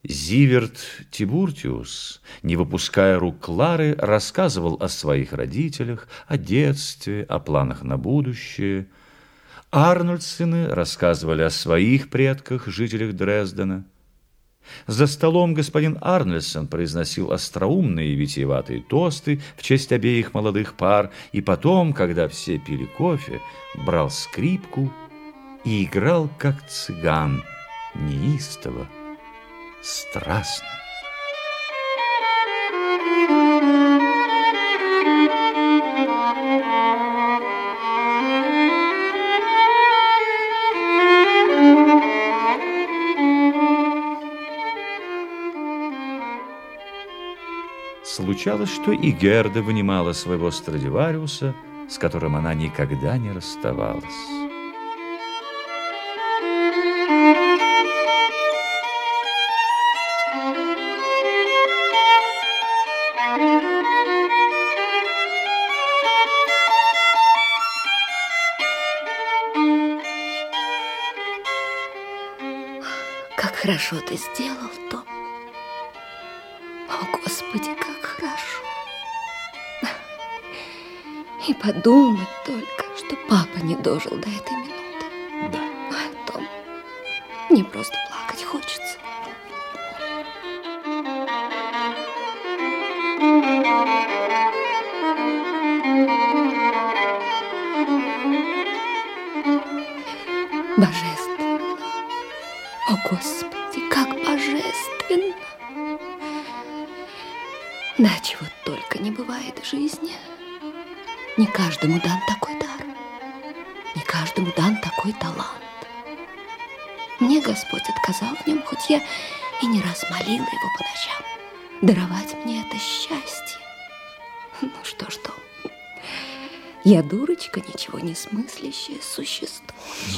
Зиверт Тибуртиус, не выпуская рук Клары, рассказывал о своих родителях, о детстве, о планах на будущее. Арнольдсены рассказывали о своих предках, жителях Дрездена. За столом господин Арнольдсен произносил остроумные и витиеватые тосты в честь обеих молодых пар, и потом, когда все пили кофе, брал скрипку и играл, как цыган, неистово, страстно. Случалось, что и Герда вынимала своего Страдивариуса, с которым она никогда не расставалась. Как хорошо ты сделал, Том. О, Господи, как хорошо. И подумать только, что папа не дожил до этой минуты. Да. Ой, Том, мне просто плакать хочется. Божественно. О, Господи, как божественно. Да, чего только не бывает в жизни. Не каждому дан такой дар. Не каждому дан такой талант. Мне Господь отказал в нем, хоть я и не раз молила его по ночам даровать мне это счастье. Ну что ж, Том, я дурочка, ничего не смыслящее существо.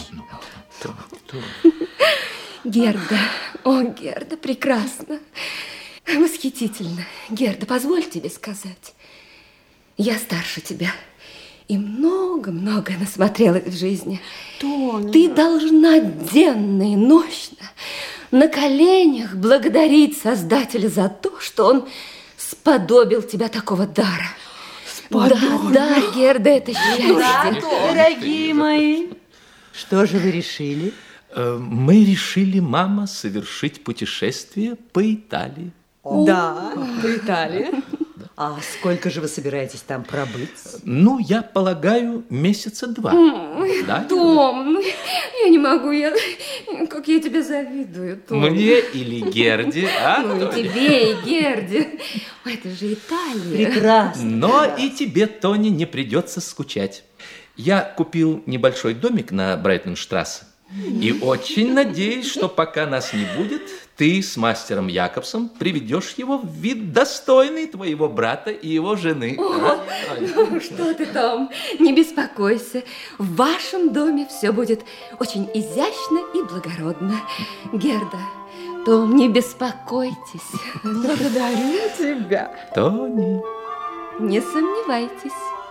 Герда, о, Герда, прекрасно, восхитительно. Герда, позволь тебе сказать, я старше тебя и много-много насмотрелась в жизни. Тоня. Ты должна денно и нощно на коленях благодарить Создателя за то, что он сподобил тебя такого дара. Сподобил? Да, Герда, это счастье. Да, дорогие мои, что же вы решили? Мы решили, мама, совершить путешествие по Италии. Да, по Италии. А сколько же вы собираетесь там пробыть? Ну, я полагаю, месяца 2. Да, Том, я не могу, как я тебе завидую, Том. мне или Герде, а? Ну и тебе, и Герде. Ой, это же Италия. Прекрасно. Но и тебе, Тони, не придется скучать. Я купил небольшой домик на Брайтонштрассе. И очень надеюсь, что пока нас не будет, ты с мастером Якобсом приведешь его в вид достойный твоего брата и его жены. Ну, что ты, Том, не беспокойся. В вашем доме все будет очень изящно и благородно. Герда, Том, не беспокойтесь. Благодарю тебя. Тони. Не сомневайтесь.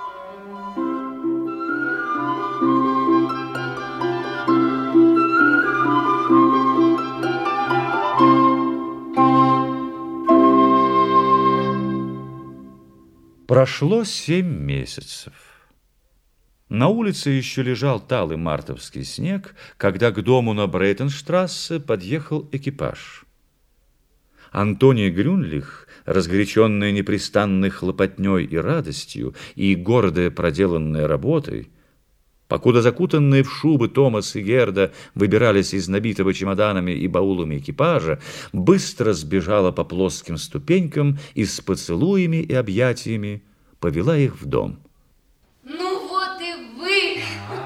Прошло 7 месяцев. На улице еще лежал талый мартовский снег, когда к дому на Брейтенштрассе подъехал экипаж. Антония Грюнлих, разгоряченная непрестанной хлопотней и радостью, и гордая проделанной работой, покуда закутанные в шубы Томас и Герда выбирались из набитого чемоданами и баулами экипажа, быстро сбежала по плоским ступенькам и с поцелуями и объятиями повела их в дом. Ну вот и вы!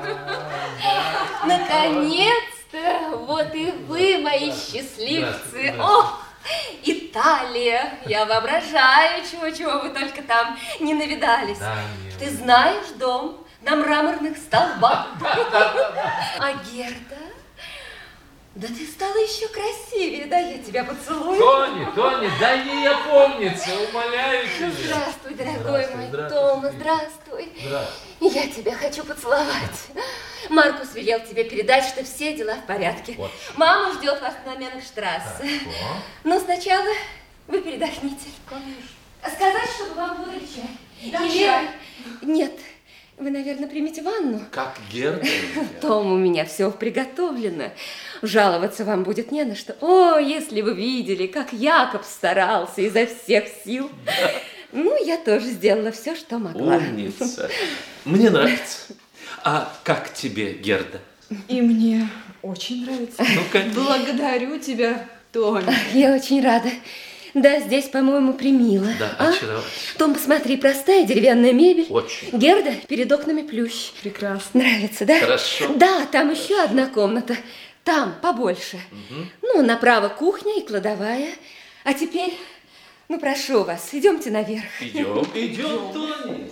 Наконец-то! Вот и вы, мои счастливцы! О, Италия! Я воображаю, чего-чего вы только там не навидались. Ты знаешь дом на мраморных столбах? А Герда? Да ты стала еще красивее, да, я тебя поцелую. Тони, дай ей опомниться, умоляю тебя. Ну, здравствуй, дорогой мой Том, здравствуй. Я тебя хочу поцеловать. Маркус велел тебе передать, что все дела в порядке. Вот. Мама ждет вас на Менгштрассе. Но сначала вы передохните. Конечно. Сказать, чтобы вам подали чай. Да, Или... чай. Нет, вы, наверное, примете ванну. Как Герда. Том, у меня все приготовлено. Жаловаться вам будет не на что. О, если вы видели, как Якоб старался изо всех сил. Да. Ну, я тоже сделала все, что могла. Умница. Мне нравится. А как тебе, Герда? И мне очень нравится. Ну, конечно. Благодарю тебя, Тоня. Я очень рада. Да, здесь, по-моему, примило. Да, очаровательно. Том, посмотри, простая деревянная мебель. Очень. Герда, перед окнами плющ. Прекрасно. Нравится, да? Хорошо. Да, там еще одна комната. Там, побольше. Ну, направо кухня и кладовая. А теперь, ну, прошу вас, идемте наверх. Идем, Тони.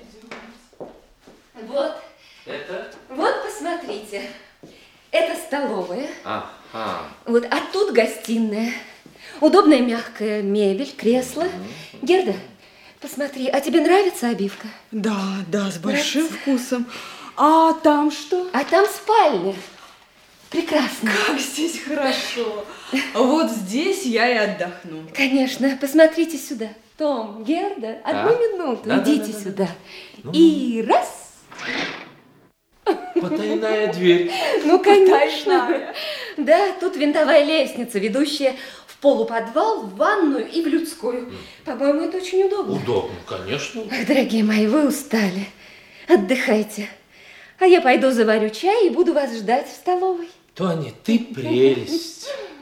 Вот. Это? Вот, посмотрите. Это столовая. Ага. Вот, а тут гостиная. Удобная мягкая мебель, кресло. Герда, посмотри, а тебе нравится обивка? Да, с большим вкусом. А там что? А там спальня. Прекрасно. Как здесь хорошо. Вот здесь я и отдохну. Конечно, посмотрите сюда. Том, Герда, одну минуту, Да, идите да. сюда. Ну. И раз. Потайная дверь. Ну, конечно. Потайная. Да, тут винтовая лестница, ведущая в полуподвал, в ванную и в людскую. По-моему, это очень удобно. Удобно, конечно. Ах, дорогие мои, вы устали. Отдыхайте. А я пойду заварю чай и буду вас ждать в столовой. Тони, ты прелесть.